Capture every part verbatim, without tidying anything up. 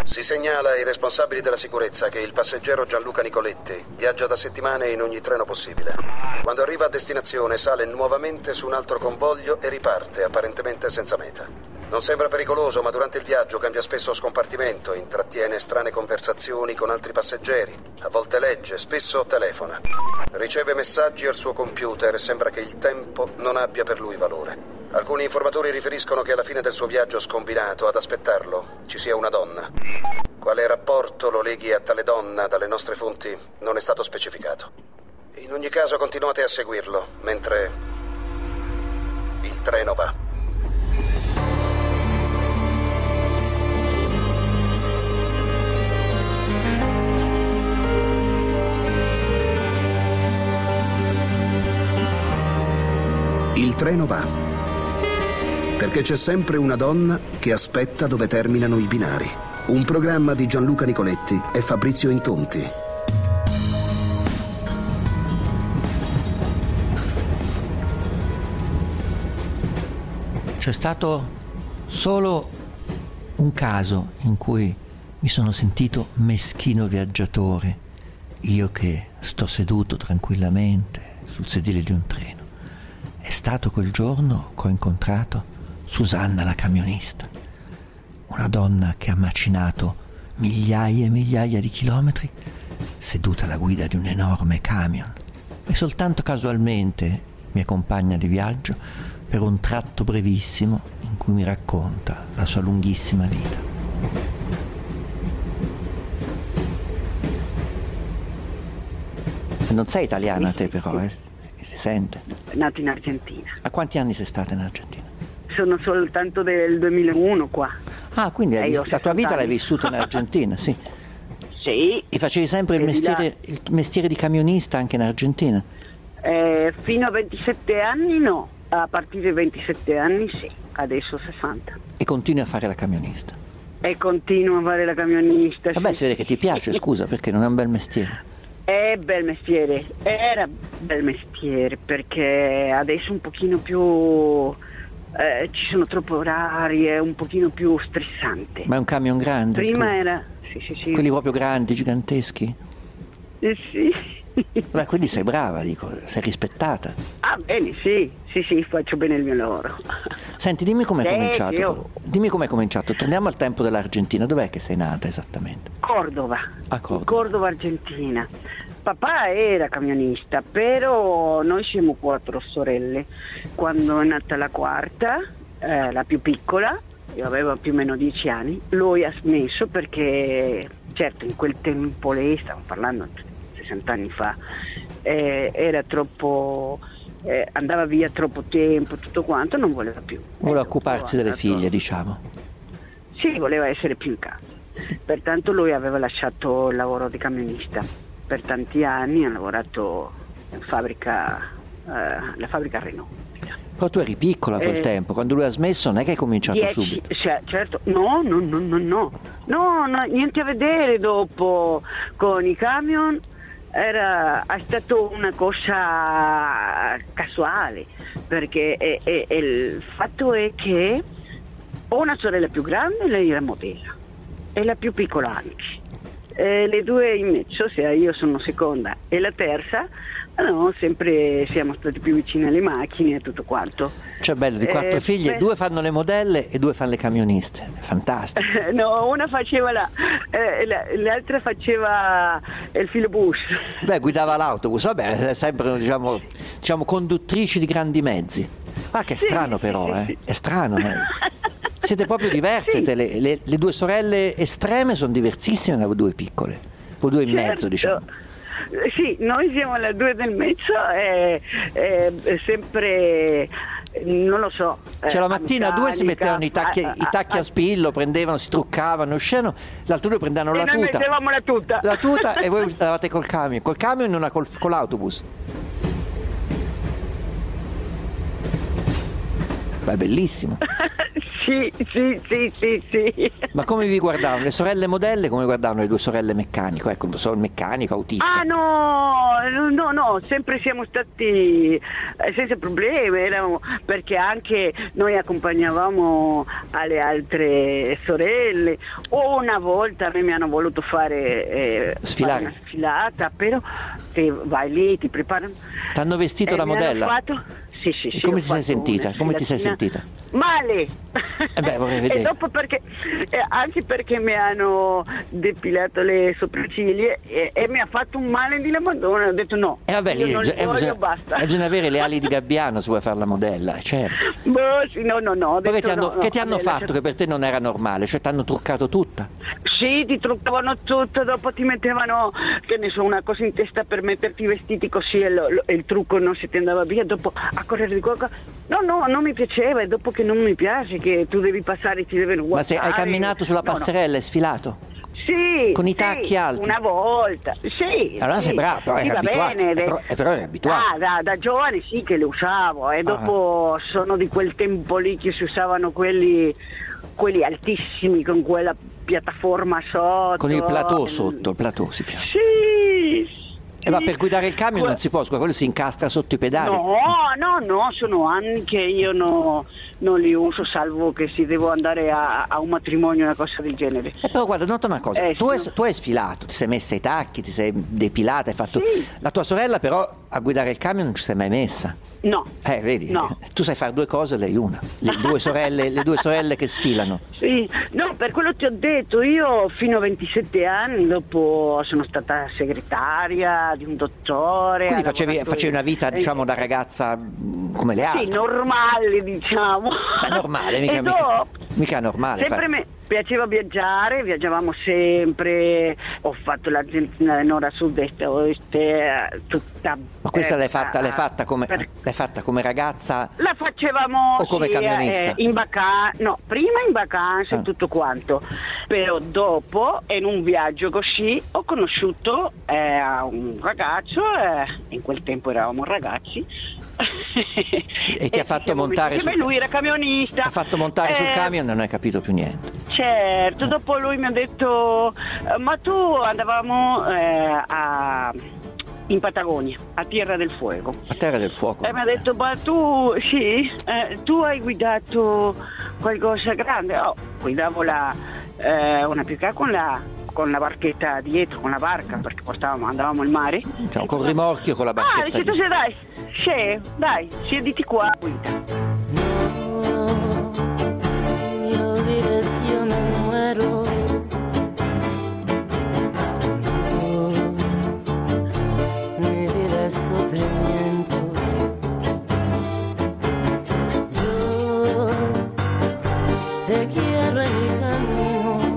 Si segnala ai responsabili della sicurezza che il passeggero Gianluca Nicoletti viaggia da settimane in ogni treno possibile. Quando arriva a destinazione sale nuovamente su un altro convoglio e riparte, apparentemente senza meta. Non sembra pericoloso, ma durante il viaggio cambia spesso scompartimento, intrattiene strane conversazioni con altri passeggeri, a volte legge, spesso telefona. Riceve messaggi al suo computer e sembra che il tempo non abbia per lui valore. Alcuni informatori riferiscono che alla fine del suo viaggio scombinato ad aspettarlo ci sia una donna. Quale rapporto lo leghi a tale donna dalle nostre fonti non è stato specificato. In ogni caso continuate a seguirlo mentre il treno va. Il treno va. Perché c'è sempre una donna che aspetta dove terminano i binari. Un programma di Gianluca Nicoletti e Fabrizio Intonti. C'è stato solo un caso in cui mi sono sentito meschino viaggiatore, io che sto seduto tranquillamente sul sedile di un treno. È stato quel giorno che ho incontrato Susanna la camionista, una donna che ha macinato migliaia e migliaia di chilometri seduta alla guida di un enorme camion e soltanto casualmente mi accompagna di viaggio per un tratto brevissimo in cui mi racconta la sua lunghissima vita. Non sei italiana te però, eh? Si sente. Nato in Argentina. A quanti anni sei stata in Argentina? Sono soltanto del duemilauno qua. Ah, quindi hai vis- la tua vita l'hai vissuta in Argentina, sì. Sì. E facevi sempre il mestiere, il mestiere di camionista anche in Argentina? Eh, fino a ventisette anni no, a partire dai ventisette anni sì, adesso sessanta. E continui a fare la camionista? E continuo a fare la camionista. Vabbè, sì. si vede che ti piace, scusa, perché non è un bel mestiere. È bel mestiere, era bel mestiere perché adesso un pochino più... Eh, ci sono troppi orari, è un pochino più stressante. Ma è un camion grande? Prima tu? era... Sì, sì, sì. Quelli proprio grandi, giganteschi? Eh, sì. Beh, quindi sei brava, dico, sei rispettata. Ah, bene, sì, sì, sì, faccio bene il mio lavoro. Senti, dimmi com'è Sì, cominciato. io- Dimmi com'è cominciato. Torniamo al tempo dell'Argentina. Dov'è che sei nata esattamente? Cordova. A Cordova. Cordova, Argentina. Papà era camionista, però noi siamo quattro sorelle. Quando è nata la quarta, eh, la più piccola, io avevo più o meno dieci anni, lui ha smesso perché, certo, in quel tempo lei, stiamo parlando di sessanta anni fa, eh, era troppo... Eh, andava via troppo tempo, tutto quanto, non voleva più. Voleva Eh, occuparsi delle andato- figlie, diciamo. Sì, voleva essere più in casa. Pertanto lui aveva lasciato il lavoro di camionista. Per tanti anni ha lavorato in fabbrica, eh, la fabbrica Renault. Però tu eri piccola a quel Eh, tempo, quando lui ha smesso non è che hai cominciato Dieci- subito. cioè, certo, no, no, no, no, no, no, no, niente a vedere dopo con i camion. Era è stato una cosa casuale, perché e, e, e il fatto è che ho una sorella più grande, lei era modella, e la più piccola anche. E le due in mezzo, ossia io sono seconda e la terza, no, sempre siamo stati più vicini alle macchine e tutto quanto. Cioè bello, di quattro Eh, figlie, beh- due fanno le modelle e due fanno le camioniste. Fantastico. No, una faceva la, eh, la- l'altra faceva il filobus. Beh, guidava l'autobus, vabbè, è sempre diciamo, diciamo conduttrici di grandi mezzi. Ah, che è Sì, strano sì, però, sì, eh. sì. È strano, eh. Siete proprio diverse, Sì. te, le, le- le due sorelle estreme sono diversissime da voi due piccole. Voi due in mezzo, Certo. diciamo. Eh, Sì, noi siamo le due del mezzo e, e- e sempre, non lo so. eh, Cioè la mattina due si meccanica, mettevano i tacchi, a- a- i tacchi a spillo, prendevano, si truccavano, uscivano, l'altro due prendevano E la noi tuta. mettevamo la tuta. La tuta e voi andavate col camion, col camion e una col, con l'autobus. Beh, bellissimo. Sì, sì, sì, sì, sì. Ma come vi guardavano? Le sorelle modelle come guardavano le due sorelle meccanico? Ecco, sono meccanico, autista. Ah no, no, no, sempre siamo stati eh, senza problemi, eravamo, perché anche noi accompagnavamo alle altre sorelle, o una volta a me mi hanno voluto fare, eh, Sfilare. fare una sfilata, però te vai lì, ti preparano. T'hanno vestito Eh, da mi hanno modella? fatto- Sì, sì, sì. Come ho ti sei fatto sentita? una Come ti sei sfilatina. sentita? Male! Eh beh, vorrei vedere. E dopo perché, eh, anche perché mi hanno depilato le sopracciglia e, e mi ha fatto un male di la Madonna, ho detto no, E eh vabbè, io lì non gi- li eh, voglio, bisogna, basta. eh, bisogna avere le ali di gabbiano se vuoi fare la modella, certo. Boh, sì, no, no, no. ho Poi che detto ti hanno, no, no, che ti hanno vabbè, fatto lascia- che per te non era normale? Cioè ti hanno truccato tutta? Sì, ti truccavano tutto, dopo ti mettevano, che ne so, una cosa in testa per metterti i vestiti così e, lo- lo- e il trucco non si ti andava via, dopo a correre di qualcosa. No, no, non mi piaceva, e dopo che non mi piace, che tu devi passare, ti devono Ma se guardare. hai camminato sulla No, no. passerella e sfilato? Sì, Con i sì, tacchi alti? una volta, sì. Allora sì. sei bravo, però Sì, eri va abituato, bene, eh, de- però, eh, però eri abituato. Ah, da, da giovane sì che le usavo, e dopo sono di quel tempo lì che si usavano quelli, quelli altissimi con quella piattaforma sotto. Con il plateau sotto, il plateau si chiama. Sì. E ma sì. per guidare il camion Que- non si può, scusa, quello si incastra sotto i pedali. No, no, no, sono anni che io no- non li uso, salvo che se devo andare a, a un matrimonio, una cosa del genere. Eh, però guarda, nota una cosa, Eh, tu, hai, sì. tu hai sfilato, ti sei messa i tacchi, ti sei depilata, hai fatto... Sì. La tua sorella però a guidare il camion non ci sei mai messa. No. Eh, vedi, No. tu sai fare due cose, lei una. Le due sorelle, le due sorelle che sfilano. Sì, no, per quello ti ho detto, io fino a ventisette anni, dopo sono stata segretaria di un dottore. Quindi ho facevi, lavorato facevi una in- vita, eh, diciamo, da ragazza mh, come le Sì, altre. normale, diciamo. Ma è normale, mica, E mica, dopo- mica è normale. Sempre fare- me piaceva viaggiare, viaggiavamo sempre, ho fatto l'Argentina del nord a sud-est, ovest, eh, tutta... Ma questa eh, l'hai fatta, l'hai a- fatta come, per- l'hai fatta come ragazza? La facevamo O come sì, camionista? eh, in vacanza, no, prima in vacanza Ah. e tutto quanto, però dopo in un viaggio così ho conosciuto eh, un ragazzo, eh, in quel tempo eravamo ragazzi, E ti ha fatto ci siamo montare visti. sul- Beh, lui era camionista. Ti ha fatto montare sul Eh, camion e non hai capito più niente. Certo, dopo lui mi ha detto, eh, ma tu andavamo eh, a, in Patagonia, a Tierra del Fuego. A Terra del Fuoco. E mi ha detto, ma tu, sì, eh, tu hai guidato qualcosa grande? Oh, guidavo la, eh, una più con la, con la barchetta dietro, con la barca, perché portavamo, andavamo al mare. Cioè, col rimorchio, con la Ah, barchetta. dice, tu di- sei, dai, sì, dai, siediti qua, guida. No, me olvides que yo me muero. No, mi vida es sufrimiento. Yo te quiero en mi camino.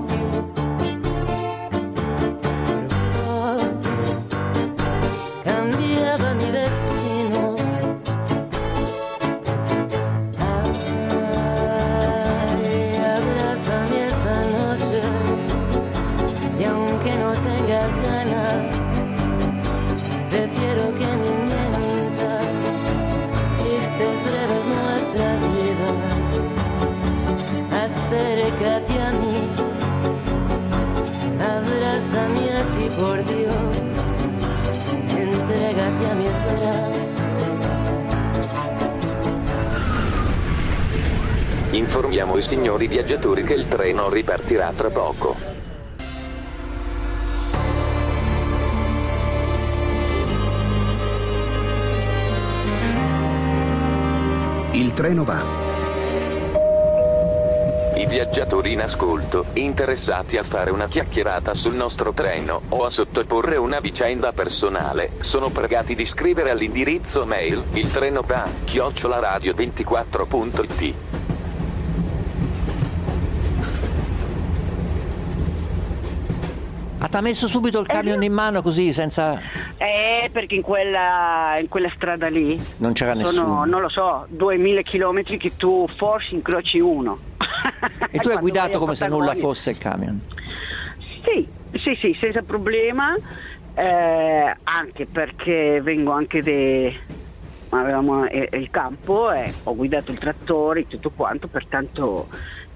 Por vos cambiaba mi destino. Ay, abrázame esta noche, y aunque no tengas ganas, prefiero que me mientas. Tristes, breves nuestras vidas, acércate a mí, abrázame a ti, por Dios, entrégate a mis brazos. Informiamo i signori viaggiatori che il treno ripartirà tra poco. Il treno va. I viaggiatori in ascolto, interessati a fare una chiacchierata sul nostro treno o a sottoporre una vicenda personale, sono pregati di scrivere all'indirizzo mail il treno va chiocciola radio ventiquattro punto it. Ah, t'ha messo subito il camion in mano così, senza... Eh, perché in quella, in quella strada lì Non c'era sono, nessuno. non lo so, duemila chilometri che tu forse incroci uno. E tu hai Quando vai guidato a come se nulla Patagonia. fosse il camion. Sì, sì, sì, senza problema, eh, anche perché vengo anche de... avevamo eh, il campo e ho guidato il trattore e tutto quanto, pertanto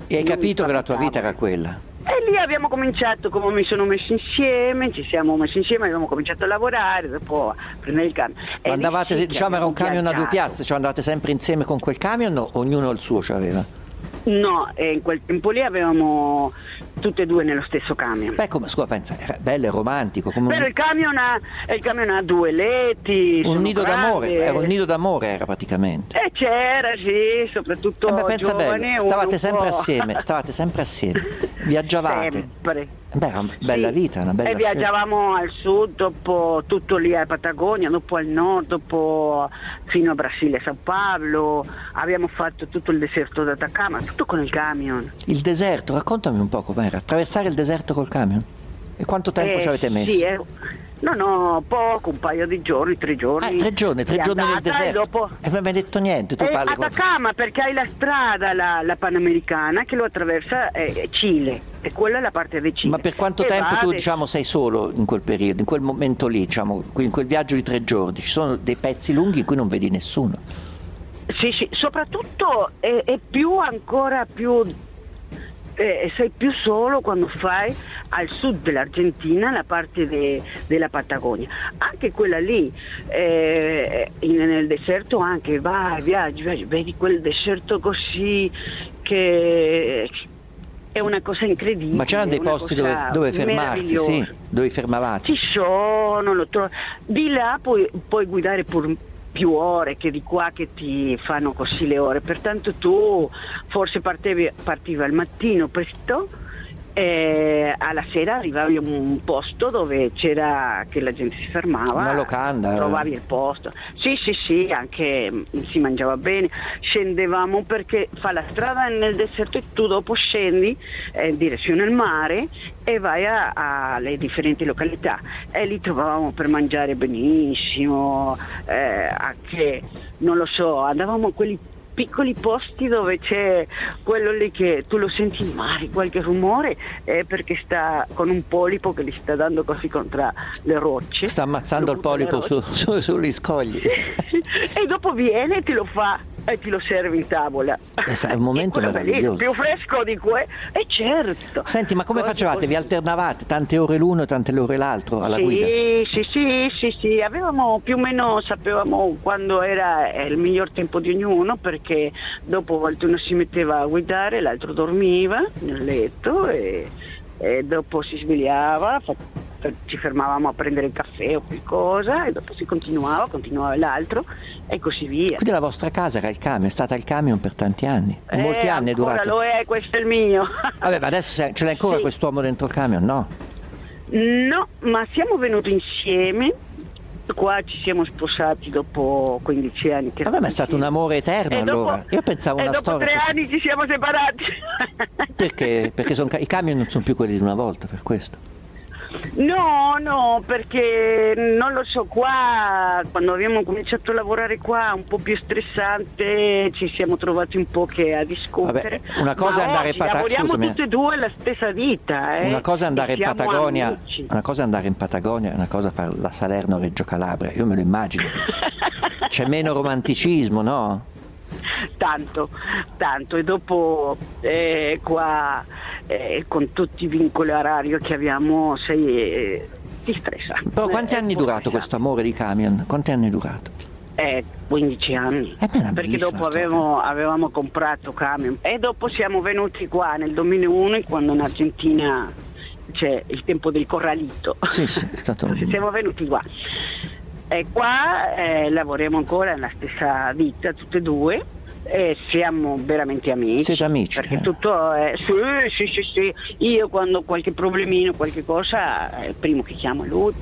E hai non capito che la tua vita capitava. era quella? E lì abbiamo cominciato, come mi sono messi insieme, ci siamo messi insieme, abbiamo cominciato a lavorare, dopo a prendere il camion. E Ma andavate, lì sì che diciamo, era un abbiamo camion a due viaggiato. piazze, cioè andavate sempre insieme con quel camion o ognuno il suo c'aveva? No, e in quel tempo lì avevamo tutte e due nello stesso camion. Beh, come, scusa, pensa, era bello e romantico, come Però un, il camion ha, il camion ha due letti, un sono nido grandi. d'amore, era un nido d'amore era praticamente. E c'era, sì, soprattutto Eh beh, pensa giovane, bello, uno stavate un sempre po'- assieme, stavate sempre assieme, viaggiavate. Sempre. Beh, era una bella Sì. vita, una bella E scelta. viaggiavamo al sud, dopo tutto lì a Patagonia, dopo al nord, dopo fino a Brasile, Sao Paolo, abbiamo fatto tutto il deserto d'Atacama, tutto con il camion. Il deserto, raccontami un po' com'era, attraversare il deserto col camion. E quanto tempo Eh, ci avete messo? Sì, eh, no, no, poco, un paio di giorni, tre giorni. Ah, tre giorni, tre di giorni nel andata e deserto. dopo... E non mi hai detto niente, tu Eh, parli con... Atacama, perché hai la strada, la, la Panamericana, che lo attraversa eh, Cile, e quella è la parte del Cile. Ma per quanto E tempo va tu de- diciamo sei solo in quel periodo, in quel momento lì, diciamo, in quel viaggio di tre giorni? Ci sono dei pezzi lunghi in cui non vedi nessuno. Sì, sì, soprattutto è, è più ancora più... Eh, sei più solo quando fai al sud dell'Argentina la parte de- della Patagonia, anche quella lì eh, in- nel deserto anche vai, viaggi, viaggi, vedi quel deserto così che è una cosa incredibile. Ma c'erano dei una posti cosa dove, dove fermarsi, sì, meravigliosa. dove fermavate. Ci sono, lo tro- di là puoi, puoi guidare pur più ore che di qua che ti fanno così le ore, pertanto tu forse partevi, partivi al mattino presto e alla sera arrivavi a un posto dove c'era che la gente si fermava, Una locanda. trovavi il posto, sì sì sì, anche mh, si mangiava bene, scendevamo perché fa la strada nel deserto e tu dopo scendi eh, in direzione al mare e vai a- alle differenti località e lì trovavamo per mangiare benissimo, eh, anche non lo so, andavamo a quelli piccoli posti dove c'è quello lì che tu lo senti in mare, qualche rumore è perché sta con un polipo che gli sta dando così contro le rocce. Sta ammazzando Lo il butta alle polipo su, rocce. su- sugli scogli. E dopo viene e te lo fa e ti lo serve in tavola. Eh, sai, è un momento E quello meraviglioso. bellissimo, più fresco di que e certo. Senti, ma come Cose facevate? così. Vi alternavate tante ore l'uno e tante ore l'altro alla sì, guida? Sì, sì, sì, sì, avevamo più o meno, sapevamo quando era il miglior tempo di ognuno, perché dopo a volte uno si metteva a guidare, l'altro dormiva nel letto e, e dopo si svegliava, fa- ci fermavamo a prendere il caffè o qualcosa e dopo si continuava, continuava l'altro e così via. Quindi la vostra casa era il camion, è stata il camion per tanti anni, per molti Eh, anni è ancora durato. lo è, questo è il mio. Vabbè, ma adesso se- ce l'hai ancora Sì. quest'uomo dentro il camion, no? No, ma siamo venuti insieme, qua ci siamo sposati dopo quindici anni. Che Vabbè, ma è stato un amore eterno E dopo- allora. Io pensavo e una dopo storia tre così. anni ci siamo separati. Perché? Perché son ca- i camion non sono più quelli di una volta, per questo. No, no, perché non lo so, qua quando abbiamo cominciato a lavorare qua un po' più stressante, ci siamo trovati un po' che a discutere. Vabbè, una cosa Ma è andare oggi in Pata- lavoriamo scusami. tutte e due la stessa vita. Eh? Una cosa è andare in Siamo Patagonia, amici. una cosa è andare in Patagonia, una cosa è fare la Salerno-Reggio Calabria, io me lo immagino. C'è meno romanticismo, no? Tanto, tanto e dopo eh, qua eh, con tutti i vincoli orari che abbiamo sei eh, ti stressa. Però quanti Eh, anni è un po' durato stressante. questo amore di camion? Quanti anni è durato? Eh, quindici anni, Eh beh, è una perché bellissima dopo storia. avevo- avevamo comprato camion e dopo siamo venuti qua nel duemilauno quando in Argentina c'è il tempo del corralito. Sì, sì, è stato un- Siamo venuti qua e qua eh, lavoriamo ancora nella stessa ditta tutte e due e siamo veramente amici. Siete amici, perché eh? tutto è sì, sì, sì, sì. Io quando ho qualche problemino, qualche cosa, è il primo che chiamo lui.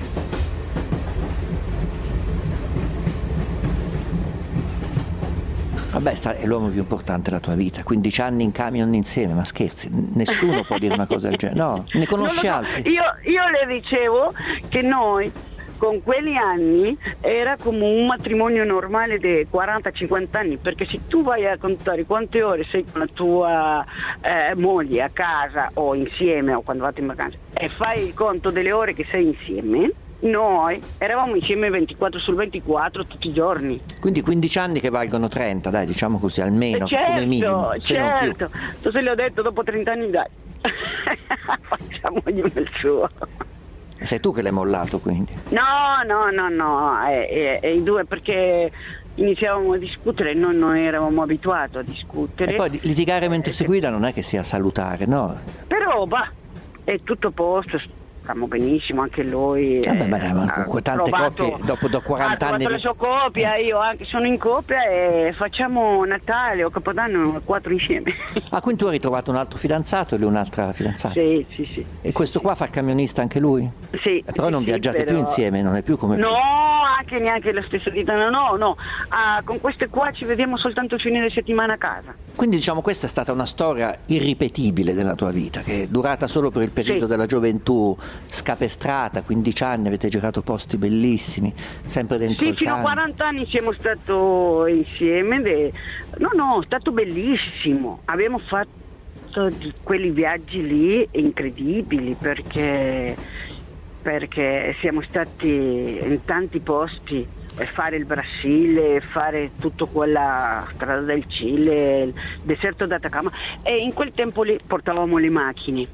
Vabbè, sta- è l'uomo più importante della tua vita, quindici anni in camion insieme, ma scherzi, nessuno può dire una cosa del genere. No, ne conosci Non lo so. altri? Io, io le dicevo che noi con quegli anni era come un matrimonio normale di quaranta cinquanta anni, perché se tu vai a contare quante ore sei con la tua eh, moglie a casa o insieme o quando vado in vacanza e fai il conto delle ore che sei insieme, Noi eravamo insieme ventiquattro sul ventiquattro tutti i giorni. Quindi quindici anni che valgono trenta, dai, diciamo così, almeno, Eh, certo, come minimo. Se certo. Tu se le ho detto dopo trenta anni, dai, facciamo ognuno il suo. Sei tu che l'hai mollato, quindi? No, no, no, no, è, è, è i due, perché iniziavamo a discutere, noi non eravamo abituati a discutere. E poi litigare mentre si guida non è che sia salutare, no? Però, bah, è tutto a posto, stiamo benissimo, anche lui. Vabbè, eh, ma dai, ma con tante trovato, coppie, dopo, dopo quaranta ha anni... trovato la sua coppia, io anche sono in coppia e facciamo Natale o Capodanno quattro insieme. Ah, quindi tu hai ritrovato un altro fidanzato e lui un'altra fidanzata? Sì, sì, sì. E questo qua fa il camionista anche lui? Sì. Eh, però sì, non sì, viaggiate però... più insieme, non è più come... No, anche neanche la stessa vita, no, no, no. Ah, con queste qua ci vediamo soltanto il fine di settimana a casa. Quindi diciamo questa è stata una storia irripetibile della tua vita, che è durata solo per il periodo Sì. della gioventù, scapestrata, quindici anni, avete girato posti bellissimi, sempre dentro Sì, il fino a camion. quaranta anni siamo stati insieme. De... No, no, è stato bellissimo. Abbiamo fatto di quei viaggi lì incredibili perché, perché siamo stati in tanti posti, e fare il Brasile, fare tutta quella strada del Cile, il deserto d'Atacama, e in quel tempo lì portavamo le macchine.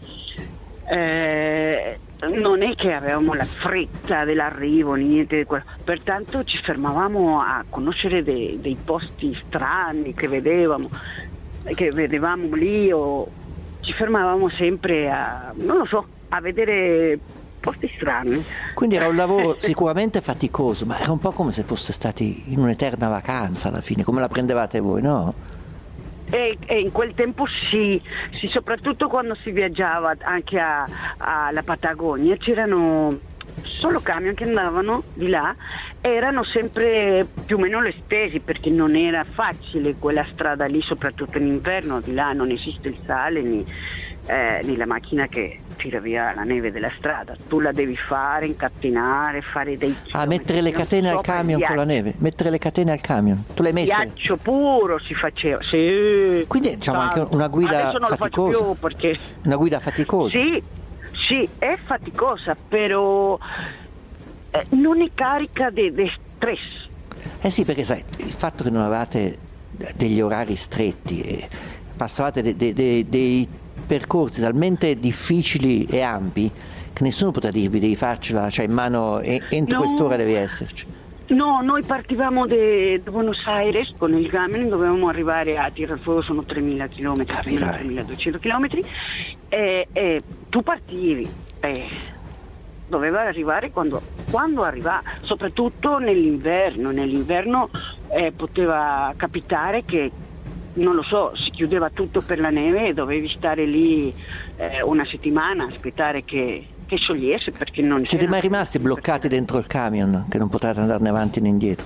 Eh, non è che avevamo la fretta dell'arrivo, niente di quello, pertanto ci fermavamo a conoscere dei, dei posti strani che vedevamo, che vedevamo lì, o ci fermavamo sempre a, non lo so, a vedere posti strani. Quindi era un lavoro sicuramente faticoso, ma era un po' come se foste stati in un'eterna vacanza alla fine, come la prendevate voi, no? E, e in quel tempo sì, sì, soprattutto quando si viaggiava anche a- alla Patagonia, c'erano solo camion che andavano di là, erano sempre più o meno le stesse, perché non era facile quella strada lì, soprattutto in inverno, di là non esiste il sale né, eh, né la macchina che tira via la neve della strada, tu la devi fare, incatenare, fare dei... Ah, mettere le catene al sopra il camion con la ghiaccio. neve, mettere le catene al camion, tu le hai messe? Ghiaccio puro si faceva, sì. Quindi diciamo anche Tanto. una guida Adesso non faticosa. lo faccio più perché... Una guida faticosa. Sì, sì, è faticosa, però eh, non è carica di stress. Eh sì, perché sai, il fatto che non avevate degli orari stretti e passavate de- de- de- dei percorsi talmente difficili e ampi che nessuno poteva dirvi devi farcela, cioè in mano e- entro No. quest'ora devi esserci. No, noi partivamo da Buenos Aires con il camion, dovevamo arrivare a Tierra del Fuego, sono tremila chilometri, Capirai. tremiladuecento chilometri, e, e tu partivi, e doveva arrivare quando, quando arriva, soprattutto nell'inverno, nell'inverno eh, poteva capitare che, non lo so, si chiudeva tutto per la neve e dovevi stare lì eh, una settimana, aspettare che, che sciogliesse, perché non Siete c'era- mai rimasti bloccati dentro il camion che non potevate andarne avanti né indietro?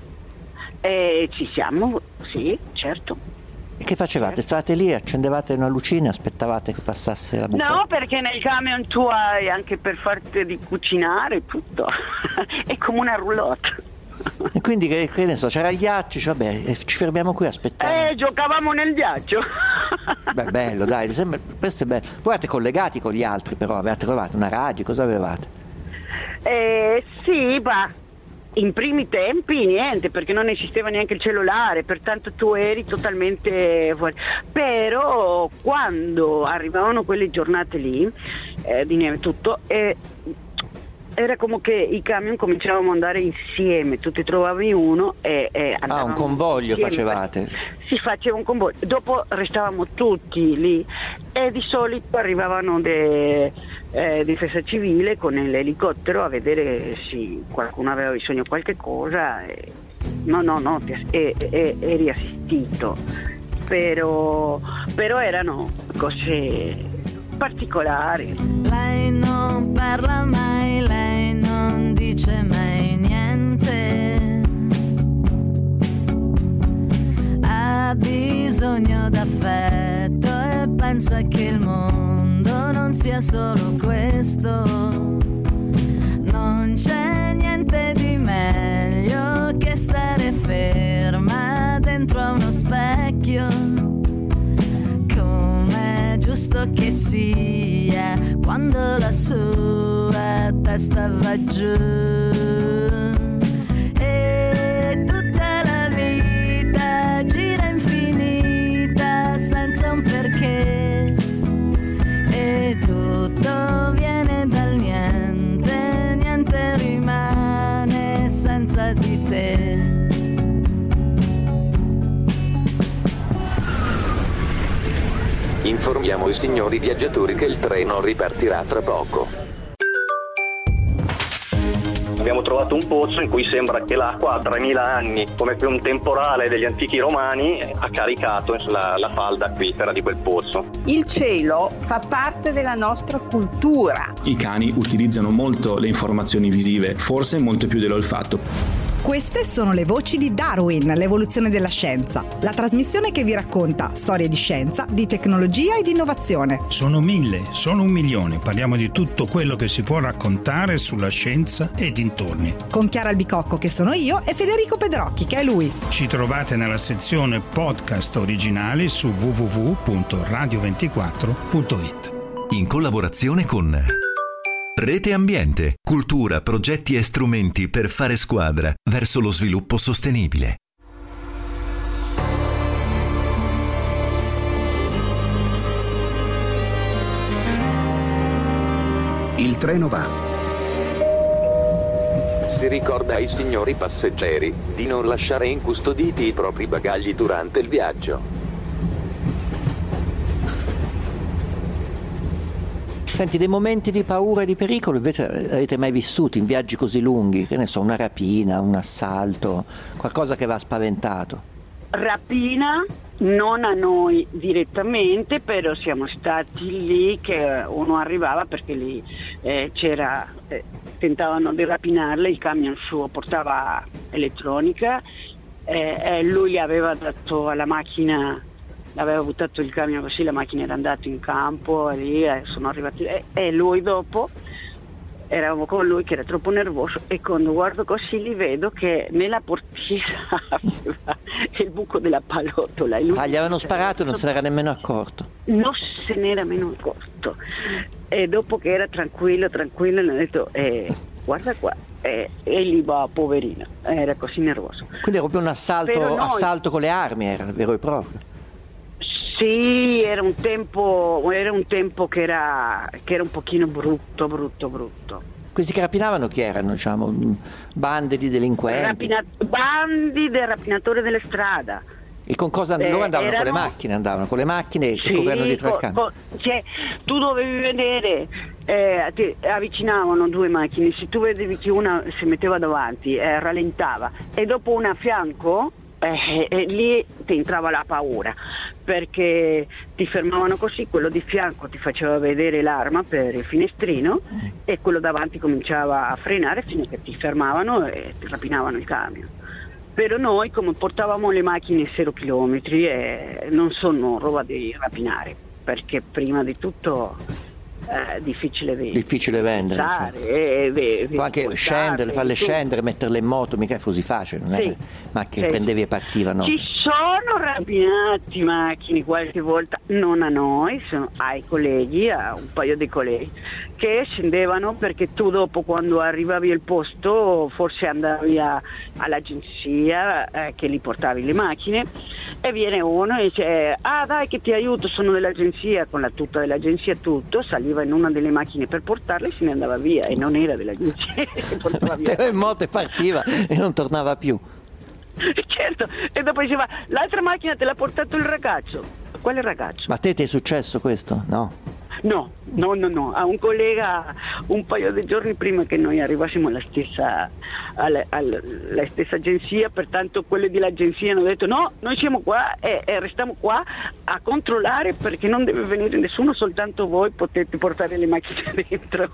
Eh, ci siamo, sì, certo. E che facevate? Stavate lì, accendevate una lucina, aspettavate che passasse la bufera? No, perché nel camion tu hai anche per farti di cucinare tutto, è come una roulotte. E quindi che, che ne so, c'era il ghiaccio, dice, vabbè, eh, ci fermiamo qui a aspettare. Eh, giocavamo nel ghiaccio. Beh, bello, dai, mi sembra, questo è bello. Voi eravate collegati con gli altri, però avevate trovato una radio, cosa avevate? Eh, sì, ma in primi tempi niente, perché non esisteva neanche il cellulare, pertanto tu eri totalmente fuori. Però quando arrivavano quelle giornate lì, eh, di neve tutto, eh, era come che i camion cominciavano ad andare insieme, tu ti trovavi uno e, e Ah, andavamo un convoglio insieme. facevate? Si faceva un convoglio, dopo restavamo tutti lì e di solito arrivavano de, eh, difesa civile con l'elicottero a vedere se qualcuno aveva bisogno di qualche cosa. E, no, no, no, ti- e, e, eri assistito, però, però erano cose particolari. Lei non parla mai, lei non dice mai niente. Ha bisogno d'affetto e pensa che il mondo non sia solo questo. Non c'è niente di meglio che stare ferma dentro a uno specchio. Come giusto giusto che sia quando la sua testa va giù. E tutta la vita gira infinita senza un perché, e tutto viene dal niente, niente rimane senza di te. Informiamo i signori viaggiatori che il treno ripartirà tra poco. Abbiamo trovato un pozzo in cui sembra che l'acqua ha tremila anni, come che un temporale degli antichi romani ha caricato la, la falda acquifera di quel pozzo. Il cielo fa parte della nostra cultura. I cani utilizzano molto le informazioni visive, forse molto più dell'olfatto. Queste sono le voci di Darwin, l'evoluzione della scienza, la trasmissione che vi racconta storie di scienza, di tecnologia e di innovazione. Sono mille, sono un milione, parliamo di tutto quello che si può raccontare sulla scienza e dintorni. Con Chiara Albicocco, che sono io, e Federico Pedrocchi, che è lui. Ci trovate nella sezione podcast originali su w w w punto radio ventiquattro punto i t. In collaborazione con Rete Ambiente, cultura, progetti e strumenti per fare squadra verso lo sviluppo sostenibile. Il treno va. Si ricorda ai signori passeggeri di non lasciare incustoditi i propri bagagli durante il viaggio. Senti, dei momenti di paura e di pericolo invece avete mai vissuti in viaggi così lunghi? Che ne so, una rapina, un assalto, qualcosa che vi ha spaventato? Rapina non a noi direttamente, però siamo stati lì che uno arrivava perché lì eh, c'era, eh, tentavano di rapinarle, il camion suo portava elettronica eh, e lui gli aveva dato alla macchina, aveva buttato il camion così, la macchina era andata in campo e lì eh, sono arrivati e, e lui dopo eravamo con lui che era troppo nervoso e quando guardo così li vedo che nella portiera aveva il buco della pallottola. E lui ah, gli avevano sparato e non se n'era nemmeno accorto? Non se n'era nemmeno accorto. E dopo che era tranquillo, tranquillo, gli ho detto eh, guarda qua. E, e lì va, poverino, era così nervoso. Quindi era proprio un assalto, noi... assalto con le armi, era vero e proprio? Sì, era un tempo, era un tempo che era, che era un pochino brutto, brutto, brutto. Questi che rapinavano chi erano, diciamo? Bande di delinquenti? Rapina- bandi del rapinatore delle strade. E con cosa eh, loro andavano? Erano... con le macchine andavano, con le macchine che sì, correvano dietro al camion. Cioè, tu dovevi vedere, eh, ti avvicinavano due macchine, se tu vedevi che una si metteva davanti, eh, rallentava, e dopo una a fianco, Eh, eh, lì ti entrava la paura perché ti fermavano così, quello di fianco ti faceva vedere l'arma per il finestrino e quello davanti cominciava a frenare fino a che ti fermavano e ti rapinavano il camion. Però noi come portavamo le macchine zero chilometri eh, non sono roba di rapinare, perché prima di tutto è difficile vendere. Difficile vendere. Pensare, cioè. e, e, Può anche scendere, farle tutto. Scendere, metterle in moto, mica è così facile, non sì. è macchine sì. prendevi e partivano. Ci sono rapinati macchine qualche volta, non a noi, sono ai colleghi, a un paio di colleghi, che scendevano perché tu dopo quando arrivavi al posto forse andavi a, all'agenzia eh, che li portavi le macchine e viene uno e dice ah dai che ti aiuto, sono dell'agenzia, con la tuta dell'agenzia tutto, saliva in una delle macchine per portarle e se ne andava via e non era dell'agenzia che portava via. Era in moto e partiva e non tornava più. Certo, e dopo diceva l'altra macchina te l'ha portato il ragazzo. Quale ragazzo? Ma a te ti è successo questo? No. No, no, no, no, a un collega un paio di giorni prima che noi arrivassimo alla stessa, alla, alla, alla stessa agenzia, pertanto quelli dell'agenzia hanno detto no, noi siamo qua e, e restiamo qua a controllare perché non deve venire nessuno, soltanto voi potete portare le macchine dentro.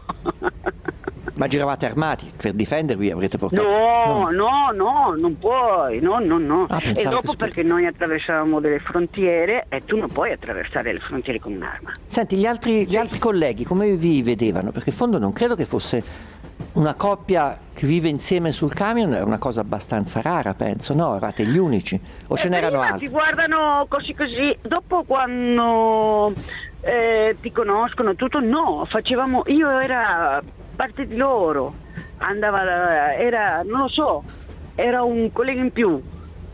Ma giravate armati per difendervi, avrete portato? No, no, no, no non puoi, no, no, no. Ah, e dopo perché noi attraversavamo delle frontiere e tu non puoi attraversare le frontiere con un'arma. Senti, gli altri, gli altri colleghi come vi vedevano? Perché in fondo non credo che fosse una coppia che vive insieme sul camion, è una cosa abbastanza rara, penso, no? Eravate gli unici? O ce eh, n'erano altri? Ti guardano così così, dopo quando eh, ti conoscono, tutto, no, facevamo, io era parte di loro, andava, era, non lo so, era un collega in più,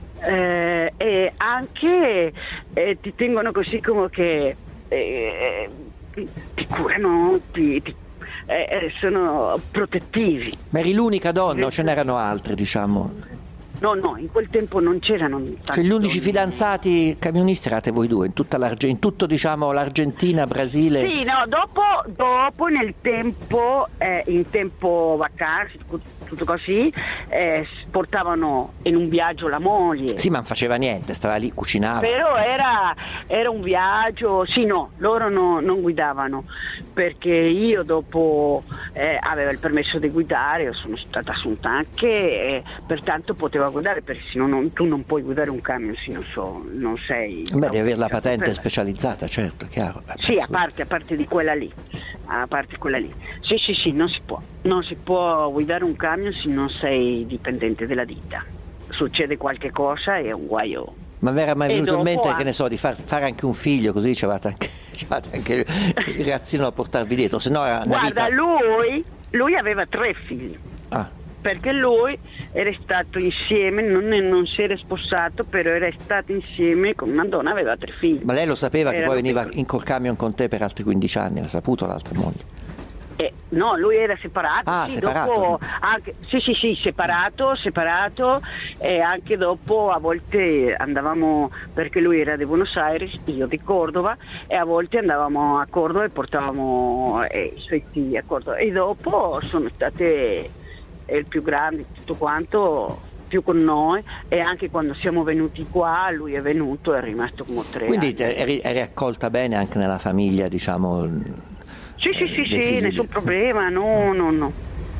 eh, e anche eh, ti tengono così come che eh, ti curano, ti, ti, eh, sono protettivi. Ma eri l'unica donna o ce n'erano altre, diciamo? No, no, in quel tempo non c'erano tanti. Cioè gli unici donne. Fidanzati camionisti erate voi due, in tutta l'Argentina, in tutto diciamo l'Argentina, Brasile. Sì, no, dopo, dopo nel tempo, eh, in tempo vacanze, tutto così, eh, portavano in un viaggio la moglie. Sì, ma non faceva niente, stava lì, cucinava. Però era, era un viaggio, sì, no, loro no, non guidavano, perché io dopo eh, avevo il permesso di guidare, sono stata assunta anche, eh, pertanto potevo guidare, perché se no non, tu non puoi guidare un camion se non, so, non sei... Beh, devi avere la patente specializzata, certo, chiaro. Sì, a parte, a parte di quella lì, a parte quella lì. Sì, sì, sì, non si può, non si può guidare un camion se non sei dipendente della ditta. Succede qualche cosa e è un guaio. Ma mi era mai E venuto in dopo mente, ha- che ne so, di far, fare anche un figlio, così c'avete anche, c'avete anche il ragazzino a portarvi dietro, se no era una Guarda, vita... lui, lui aveva tre figli. Ah. Perché lui era stato insieme, non, è- non si era sposato, però era stato insieme con una donna, aveva tre figli. Ma lei lo sapeva che Erano poi veniva piccoli. in col camion con te per altri quindici anni, l'ha saputo l'altra moglie? Eh, no, lui era separato, Ah, sì, separato. dopo anche, sì, sì, sì, separato, separato, e anche dopo a volte andavamo, perché lui era di Buenos Aires, io di Cordova, e a volte andavamo a Cordova e portavamo eh, i suoi figli a Cordova, e dopo sono state eh, il più grande, tutto quanto, più con noi, e anche quando siamo venuti qua, lui è venuto, è rimasto come tre Quindi anni. te- eri, eri accolta bene anche nella famiglia, diciamo... Sì, sì, sì, dei sì, figli nessun di- problema, no, no, no.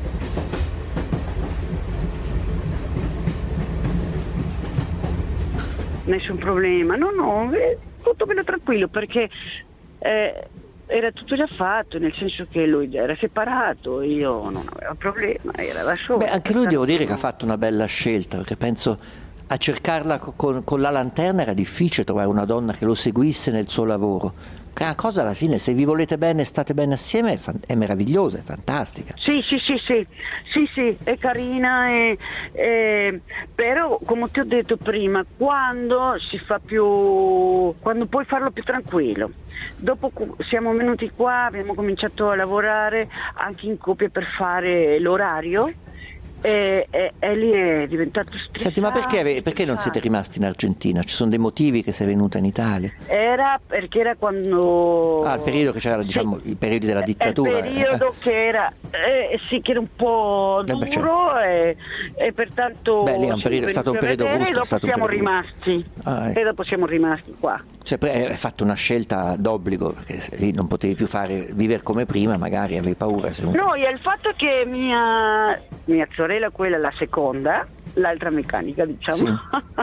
Nessun problema, no, no, eh, tutto bello tranquillo, perché eh, era tutto già fatto, nel senso che lui era separato, io non avevo problema, era da solo. Beh, anche lui devo dire che ha fatto una bella scelta, perché penso a cercarla co- con, con la lanterna era difficile trovare una donna che lo seguisse nel suo lavoro. Che è una cosa alla fine, se vi volete bene e state bene assieme, è, fan- è meravigliosa, è fantastica. Sì, sì, sì, sì, sì, sì, è carina, e, e- però come ti ho detto prima, quando si fa più, quando puoi farlo più tranquillo. Dopo cu- siamo venuti qua, abbiamo cominciato a lavorare anche in coppia per fare l'orario, e, e, e lì è diventato stressante. Senti, ma perché, ave- perché non siete rimasti in Argentina? Ci sono dei motivi che sei venuta in Italia? Era perché era quando... Ah, il periodo che c'era, diciamo, i periodi della dittatura. Il periodo che era, eh, sì, che era un po' Eh beh, duro, e, e pertanto Beh, lì è un siamo periodo- è stato un venuti a periodo vedere, brutto, è e dopo stato un siamo periodo rimasti, Ah, ecco. e dopo siamo rimasti qua. Cioè, poi hai fatto una scelta d'obbligo, perché se lì non potevi più fare, vivere come prima, magari avevi paura. Se non... No, e il fatto che mia, mia sorella, quella la seconda, l'altra meccanica diciamo,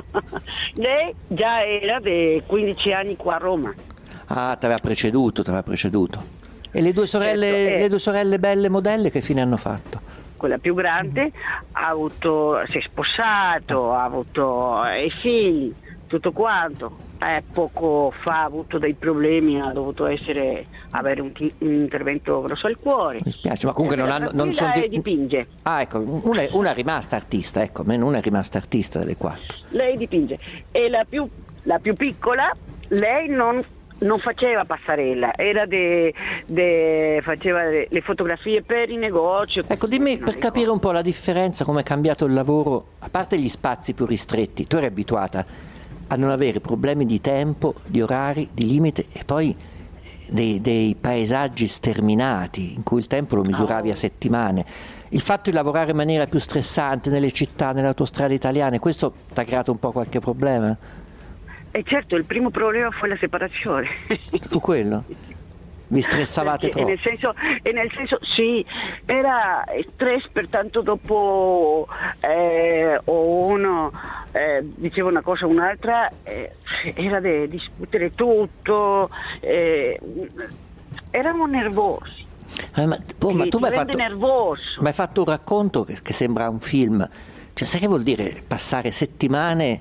lei già era di quindici anni qua a Roma. Ah, ti aveva preceduto, ti aveva preceduto. E le due sorelle, Certo, eh. le due sorelle belle modelle che fine hanno fatto? Quella più grande ha avuto, si è sposato, ha avuto i figli, tutto quanto. Eh, poco fa ha avuto dei problemi, ha dovuto essere, avere un, ti- un intervento grosso al cuore. Mi spiace, ma comunque non hanno... Non sono di... di- dipinge. Ah, ecco, una è, una è rimasta artista, ecco, almeno una è rimasta artista delle quattro. Lei dipinge. E la più, la più piccola, lei non, non faceva passarella, era de, de, faceva de- le fotografie per i negozi. Ecco, dimmi, per capire un po' la differenza, come è cambiato il lavoro, a parte gli spazi più ristretti, tu eri abituata a non avere problemi di tempo, di orari, di limite, e poi dei, dei paesaggi sterminati in cui il tempo lo misuravi a settimane. Il fatto di lavorare in maniera più stressante nelle città, nelle autostrade italiane, questo ti ha creato un po' qualche problema? E certo, il primo problema fu la separazione. Fu quello? Vi stressavate Perché, e troppo? nel senso, e nel senso sì, era stress, pertanto dopo eh, o uno eh, diceva una cosa o un'altra, eh, era di discutere tutto, eh, eravamo nervosi. Eh, ma, oh, ma Ti- tu ti mi hai rende fatto, nervoso. mi hai fatto un racconto che, che sembra un film. Cioè, sai che vuol dire passare settimane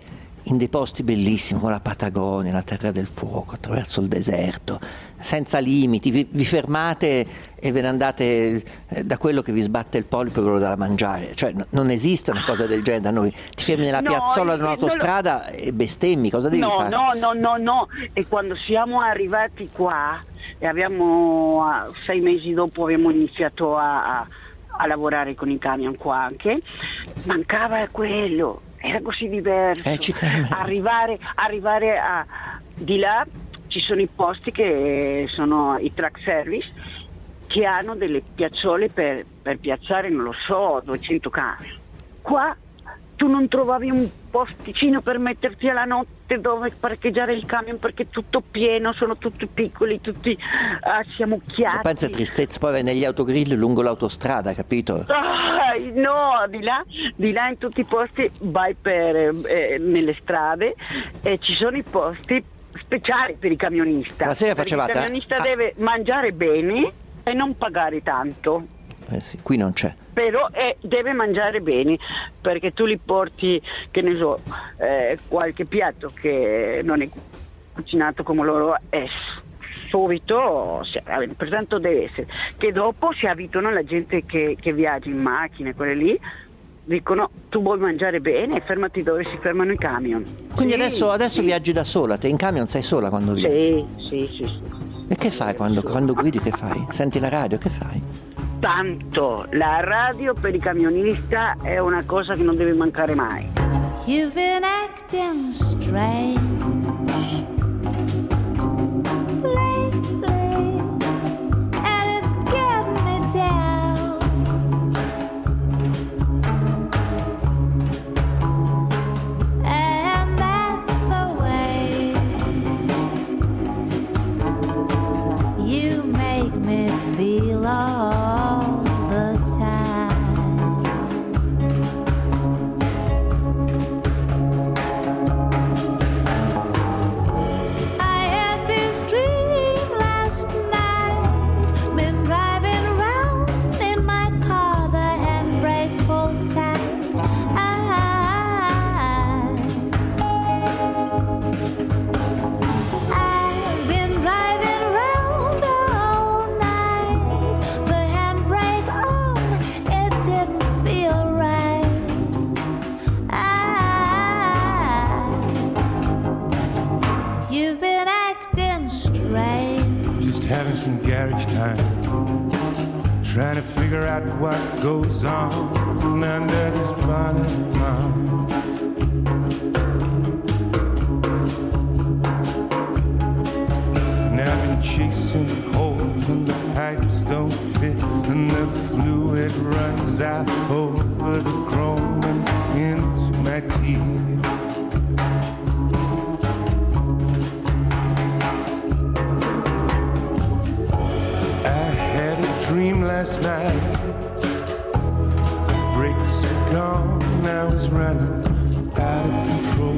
in dei posti bellissimi come la Patagonia, la Terra del Fuoco, attraverso il deserto, senza limiti, vi, vi fermate e ve ne andate da quello che vi sbatte il polpo e ve lo dà da mangiare, cioè n- non esiste una cosa del genere da noi, ti fermi nella No, piazzola di eh, un'autostrada lo... e bestemmi, cosa devi no, fare? No, no, no, no, e quando siamo arrivati qua e abbiamo, sei mesi dopo abbiamo iniziato a, a, a lavorare con i camion qua anche, mancava quello. Era così diverso. Eh, arrivare, arrivare a di là ci sono i posti che sono i truck service che hanno delle piazzole per, per piazzare, non lo so, duecento camion. Qua tu non trovavi un posticino per metterti alla notte dove parcheggiare il camion perché è tutto pieno, sono tutti piccoli, tutti ah, siamo chiari. Pensa tristezza, poi vai negli autogrill lungo l'autostrada, capito? Ah, no, di là, di là in tutti i posti vai per eh, nelle strade e ci sono i posti speciali per i camionista. La sera facevate? Il camionista ah. deve mangiare bene e non pagare tanto. Eh sì, qui non c'è. Però eh, deve mangiare bene, perché tu li porti, che ne so, eh, qualche piatto che non è cucinato come loro è subito, pertanto deve essere. Che dopo si abituano la gente che, che viaggia in macchina, quelle lì, dicono tu vuoi mangiare bene, fermati dove si fermano i camion. Quindi sì, adesso, adesso sì. viaggi da sola, te in camion sei sola quando viaggi? Sì, sì, sì, sì. E che fai quando, quando guidi, che fai? Senti la radio, che fai? Tanto, la radio per i camionista è una cosa che non deve mancare mai. You've been acting strange lately, and it's getting me down. And that's the way you make me feel all the time. I had this dream last night, been driving around in my car, the handbrake pulled tight. I, I've been driving around all night, the handbrake on, it didn't feel right. I, you've been acting strange. Just having some garage time, trying to figure out what goes on under this bonnet of mine. Now I've been chasing holes and the pipes don't fit, and the fluid runs out over the chrome and into my teeth. Dream last night, the brakes are gone, I was running out of control.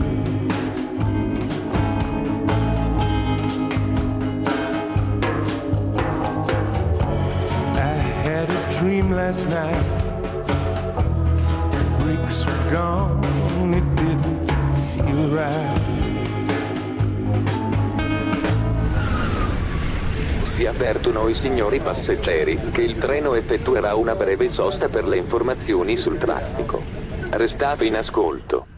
I had a dream last night, the brakes were gone, it didn't feel right. Si avvertono i signori passeggeri che il treno effettuerà una breve sosta per le informazioni sul traffico. Restate in ascolto.